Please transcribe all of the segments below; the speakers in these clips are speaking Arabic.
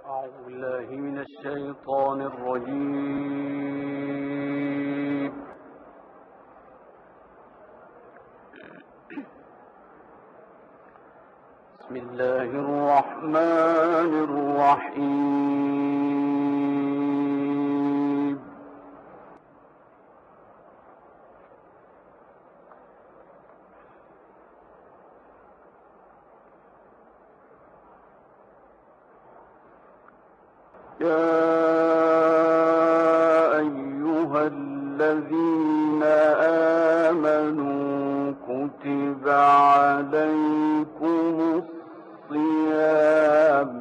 أعوذ بالله من الشيطان الرجيم. بسم الله الرحمن الرحيم. يا أيها الذين آمنوا كتب عليكم الصيام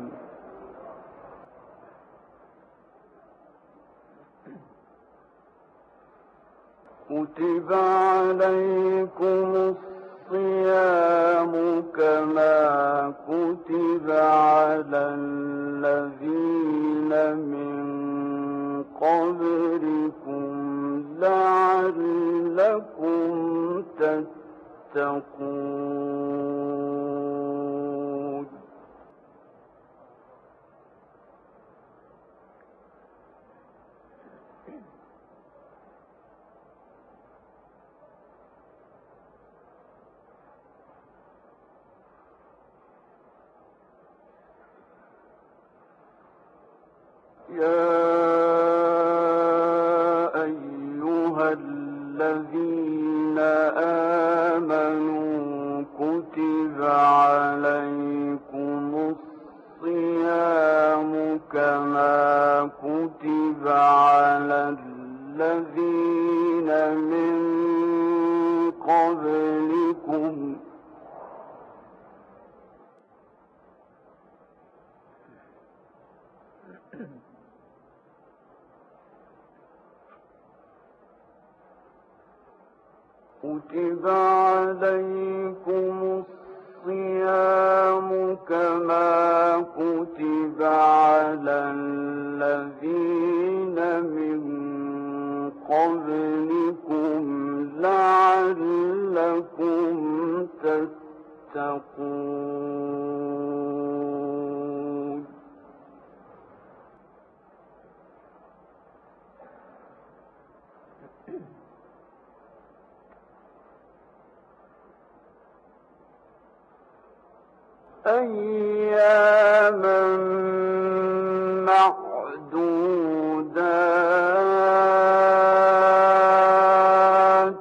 كما كتب على الذين من قبلكم لعلكم تتقون. يا أيها الذين آمنوا كتب عليكم الصيام كما كتب على الذين من قبلكم كتب عليكم الصيام كما كتب على الذين من قبلكم لعلكم تتقون. أياما معدودات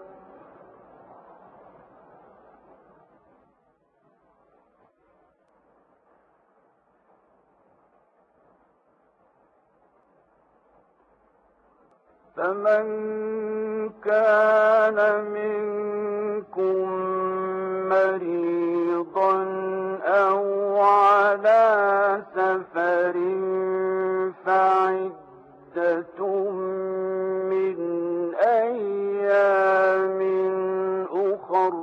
فمن كان منكم مريضا أو على سفر فعدة من أيام أخر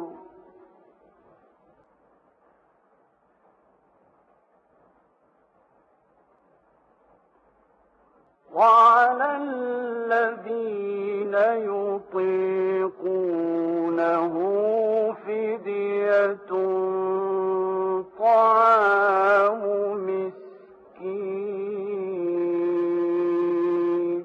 وعلى الذين يطيقونه فدية طعام مسكين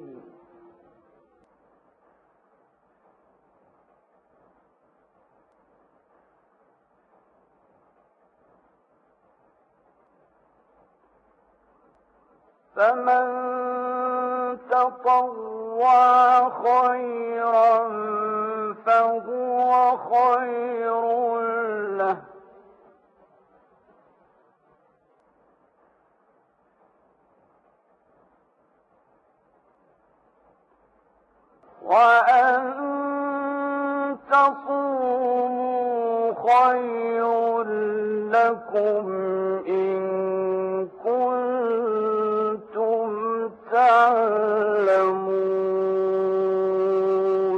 فمن تطوع خيرا فهو خير له وأن تصوموا خير لكم إن كنتم تعلمون.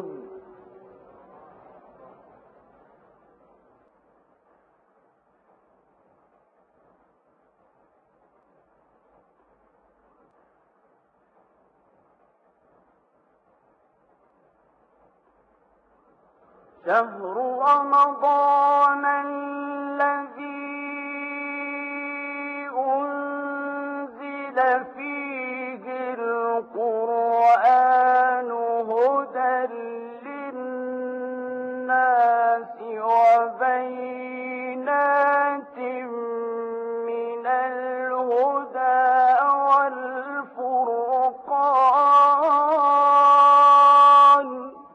شهر رمضان الذي أنزل فيه القرآن هدى للناس وبينات من الهدى والفرقان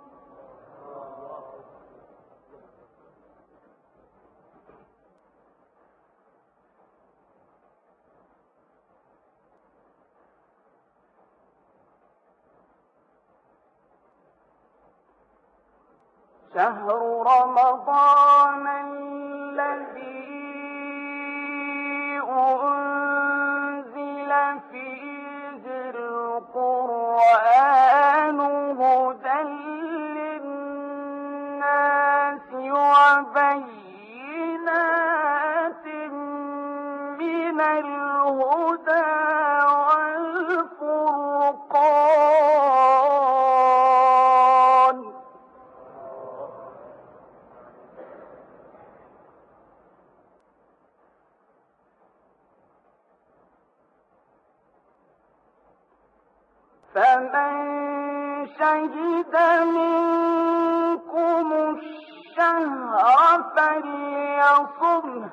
شهر رمضان الذي أنزل فيه القرآن هدى للناس وبينات من الهدى والفرقان فمن شهد منكم الشهر فليصمه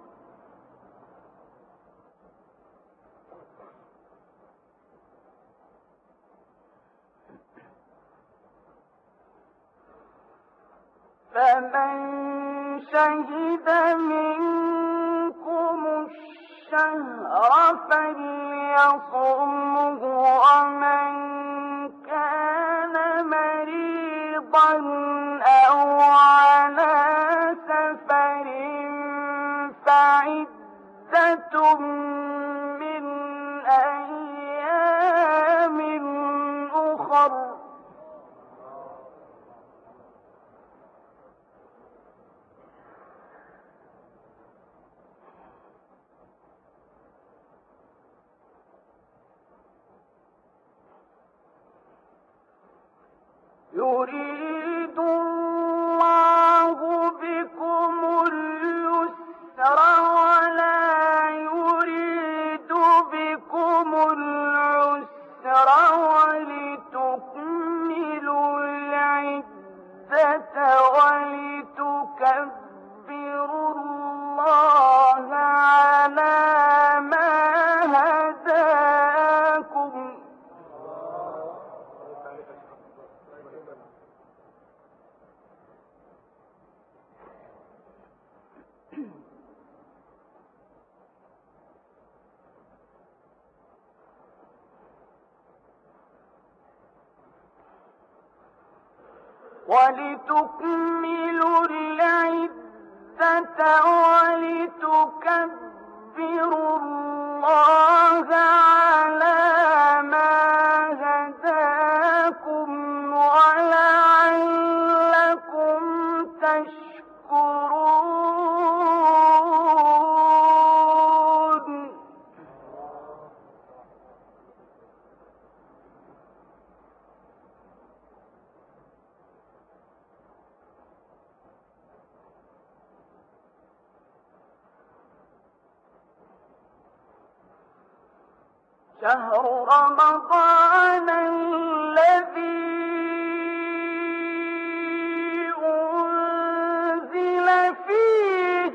ومن كان مريضا أو على سفر فعدة من أيام أخر يريد الله بكم اليسر ولا يريد بكم العسر ولتكملوا العدة ولتكبروا الله على ما هداكم ولتكملوا العدة ولتكبروا الله على ما هداكم ولعلكم تشكرون شهر رمضان الذي أنزل فيه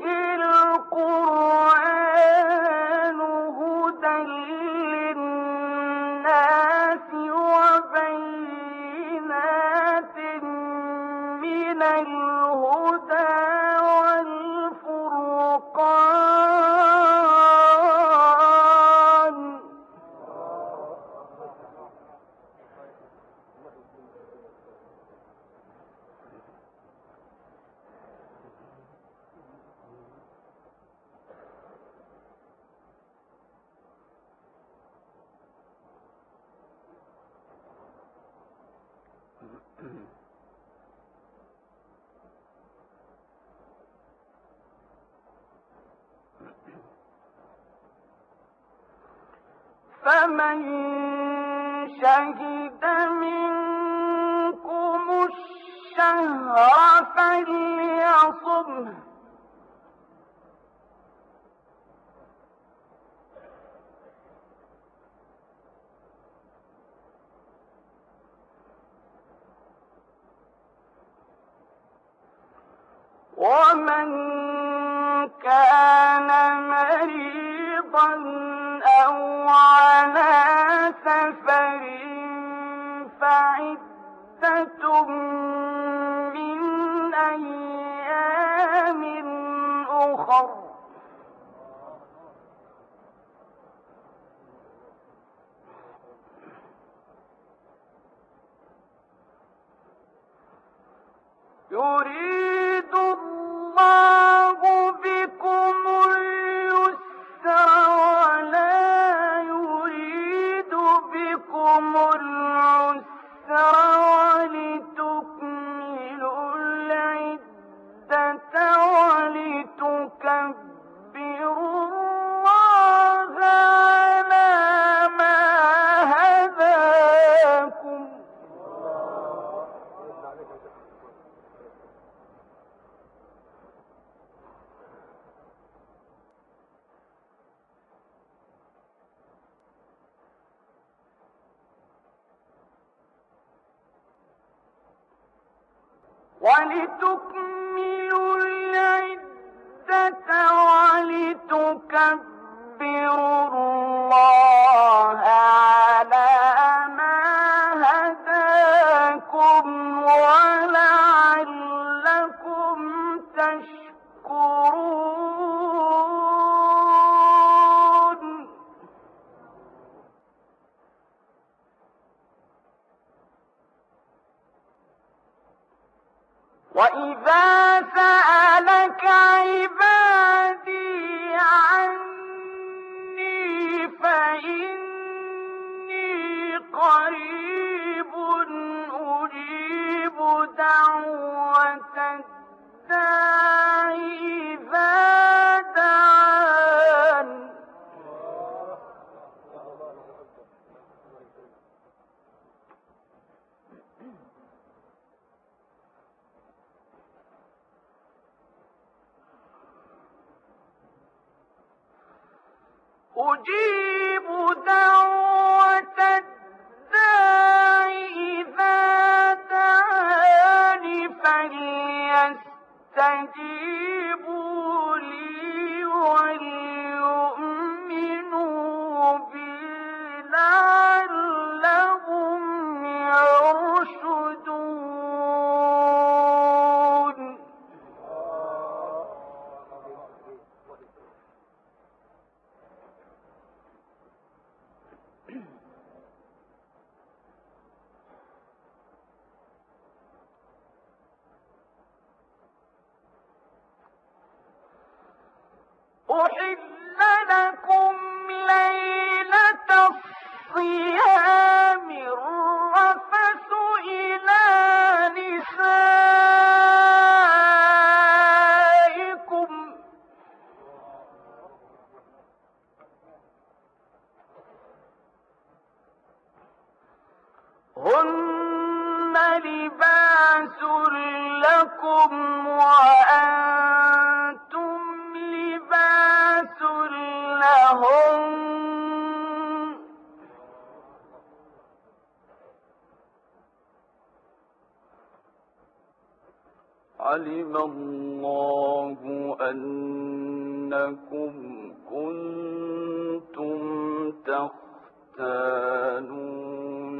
القرآن هدى للناس وبينات من الهدى والفرقان فمن شهد منكم الشهر فليصمه أو على سفر فعدة من أيام أخر. يريد الله بكم اليسر ولا يريد بكم العسر ولتكملوا العدة ولتكبروا الله على ما هداكم. ولتكملوا العدة ولتكبروا الله على ما هداكم ولعلكم تشكرون. وإذا سألك عبادي عني فإني قريب أجيب دعوة الداع إذا دعان. أجيب دعوة الداع إذا دعان فليستجيبوا لي وليؤمنوا بي لعلهم يرشدون. أحل لكم ليلة الصيام الرفث إلى نسائكم هن لباس لكم وأنتم لباس لهم. علم الله أنكم كنتم تختانون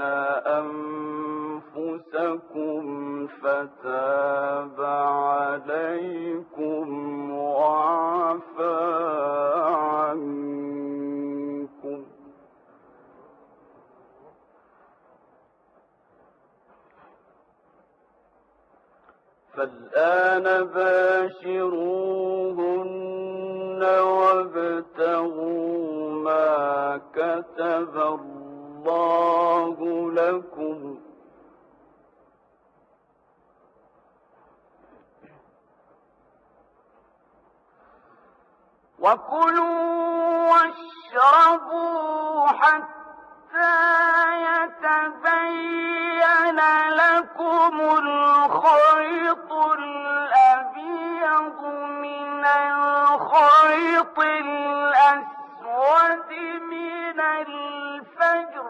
أنفسكم فتاب عليكم وعفى عنكم. فالآن باشروهن وابتغوا ما كتب الله لكم وكلوا واشربوا حتى يتبين لكم الخيط الأبيض من الخيط الأسود من الفجر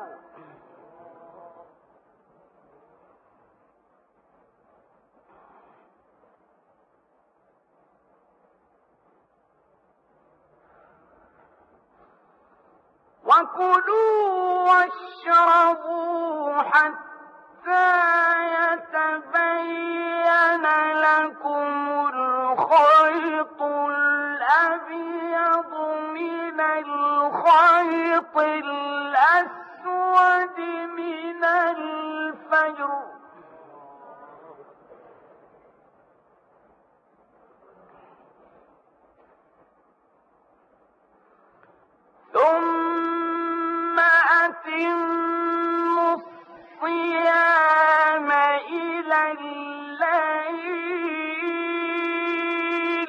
وكلوا واشربوا حتى يتبين لكم الخيط الأبيض من الخيط الأسود من الفجر ثم أتموا الصيام إلى الليل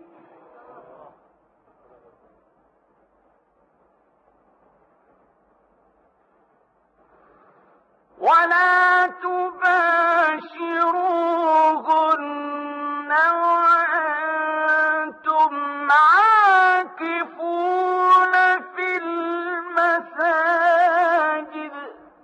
ولا تباشروهن وأنتم عاكفون في المساجد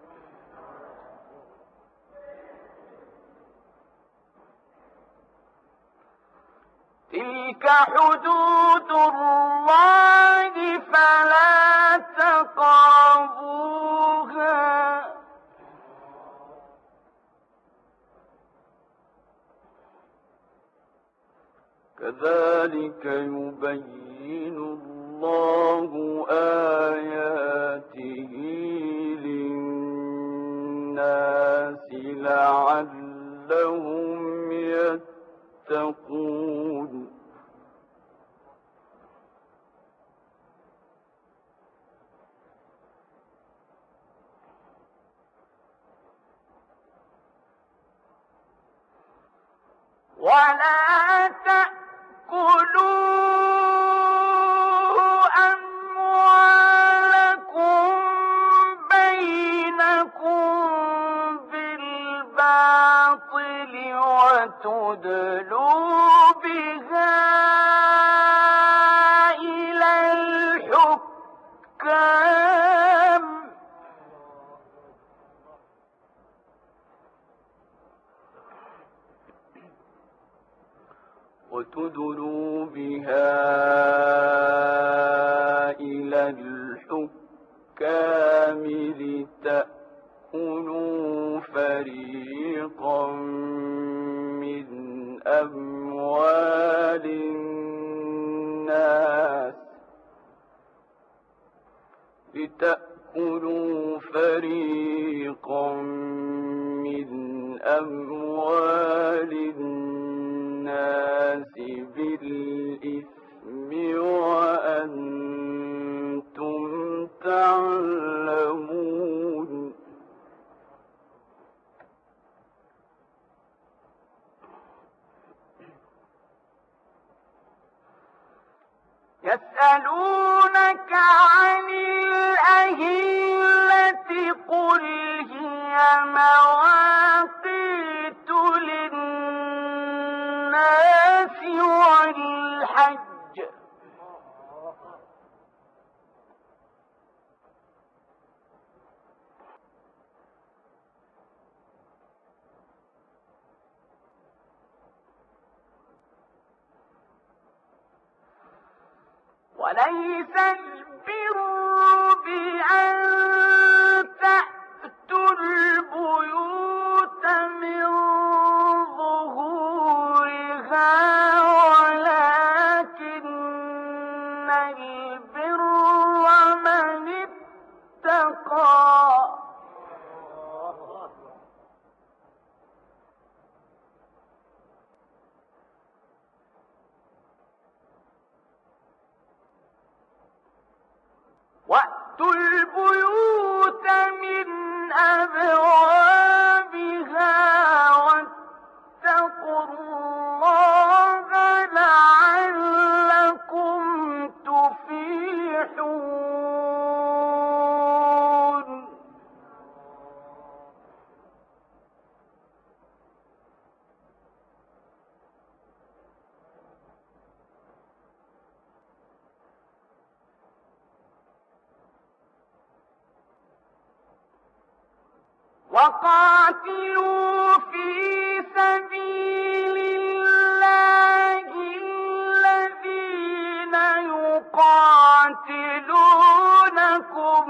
تلك حدود الله فلا تقربوها كذلك يبين الله آياته للناس لعلهم يتقون ولا تأكلوا أموالكم بينكم بالباطل وتدلوا بها إلى الحكام لتأكلوا فريقا من أموال الناس بالإثم وأنتم تعلمون يسألونك عن الأهلة قل هي مواقيت للناس والحج وليس البر بأن تأتوا البيوت من ظهورها ولكن البر من اتقى وأتوا البيوت من أبوابها واتقوا الله لعلكم تفلحون وقاتلوا في سبيل الله الذين يقاتلونكم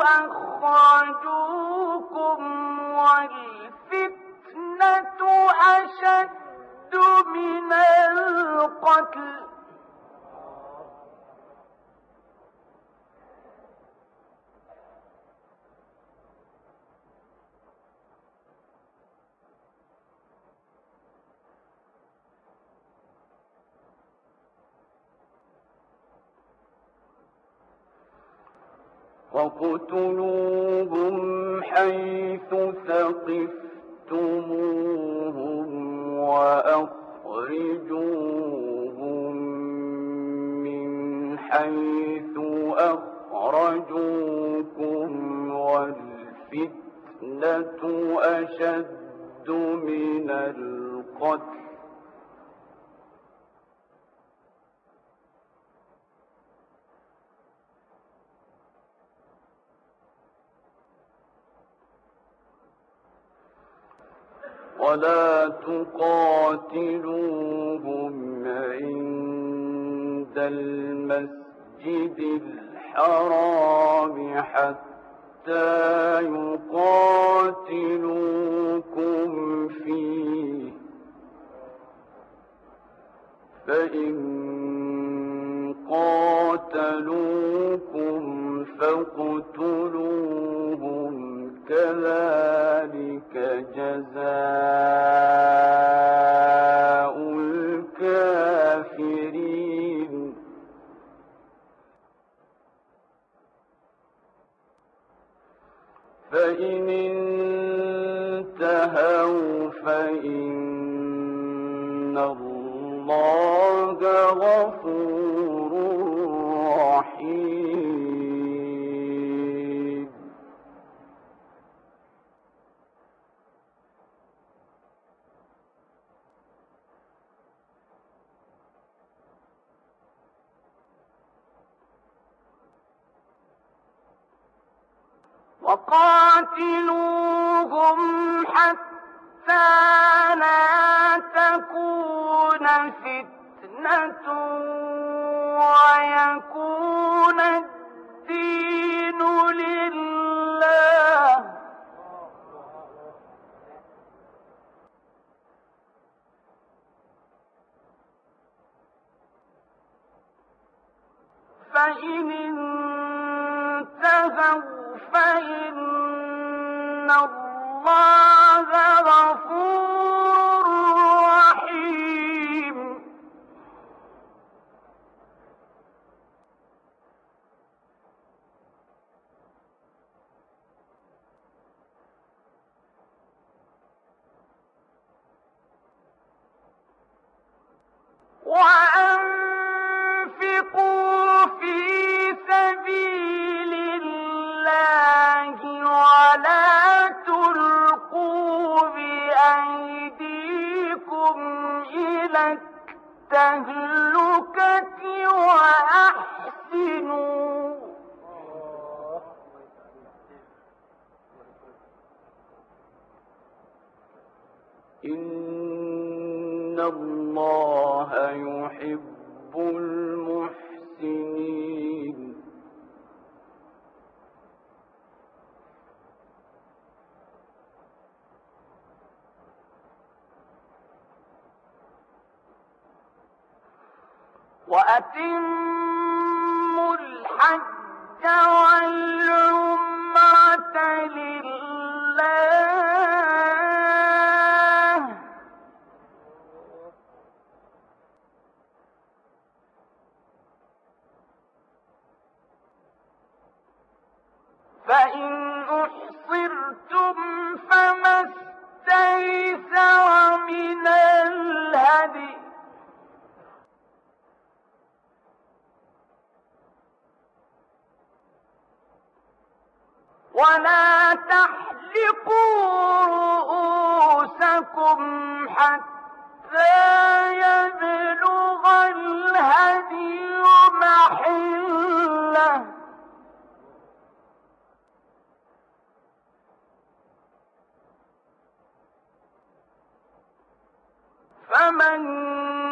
أخرجوكم والفتنة أشد من القتل وَاقْتُلُوهُمْ حَيْثُ ثَقِفْتُمُوهُمْ وَأَخْرِجُوهُم مِّنْ حَيْثُ أَخْرَجُوكُمْ وَالْفِتْنَةُ أَشَدُّ مِنَ الْقَتْلِ وَلَا تُقَاتِلُوهُمْ عِندَ الْمَسْجِدِ الْحَرَامِ حَتَّى يُقَاتِلُوكُمْ فِيهِ ۖ فَإِن قَاتَلُوكُمْ فَاقْتُلُوهُمْ كَذَلِكَ جَزَاءُ الْكَافِرِينَ فَإِنِ انتهوا فَإِنَّ اللَّهَ غَفُورٌ رَّحِيمٌ. وَقَاتِلُوهُمْ حَتَّى لَا تَكُونَ فِتْنَةٌ وَيَكُونَ الدِّينُ لِلَّهِ ۖ فَإِنِ انتهوا فَإِنَّ اللَّهَ غَفُورٌ رَّحِيمٌ. وَأَنفِقُوا فِي سَبِيلِ اللَّهِ وَلَا تُلْقُوا بِأَيْدِيكُمْ إِلَى التَّهْلُكَةِ وَأَحْسِنُوا إِنَّ اللَّهَ يُحِبُّ الْمُحْسِنِينَ. وَأَتِمُّوا الْحَجَّ وَالْعُمْرَةَ لِلَّهِ ۖ فَإِنْ أُحْصِرْتُمْ فَمَا اسْتَيْسَرَ مِنَ الْهَدْيِ ۖ وَلَا تَحْلِقُوا رُءُوسَكُمْ حَتَّى يَبْلُغَ الْهَدْيُ مَحِلَّهُ ۚ فَمَنْ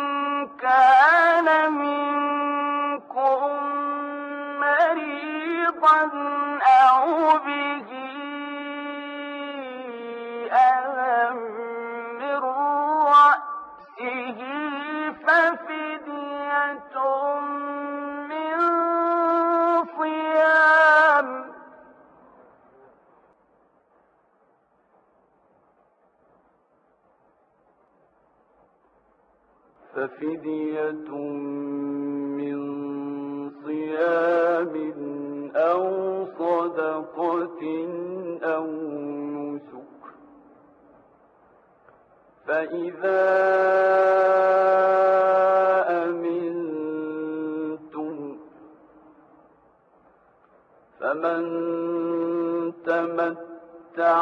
كَانَ مِنكُم مَّرِيضًا مريضا أو به أذى من رأسه ففدية من صيام أو صدقة أو نسك فإذا أمنتم فمن تمتع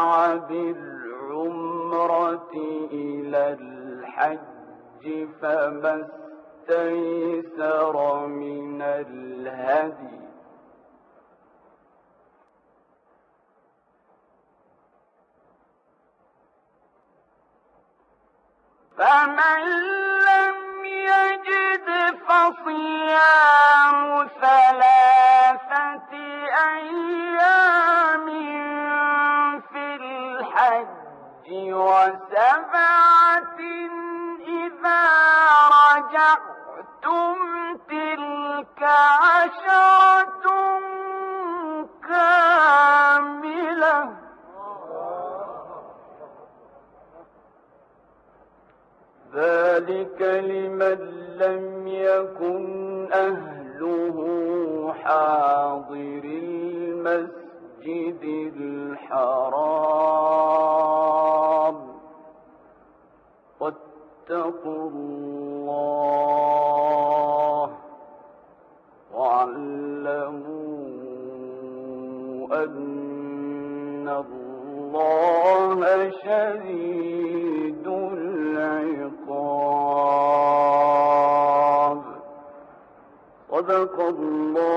بالعمرة إلى الحج فما استيسر من الهدي فمن لم يجد فصيام 3 أيام في الحج و7 إذا رجعتم تلك 10 كاملة ذلك لمن لم يكن أهله حاضر المسجد الحرام واتقوا الله واعلموا أن الله شديد العقاب. صدق الله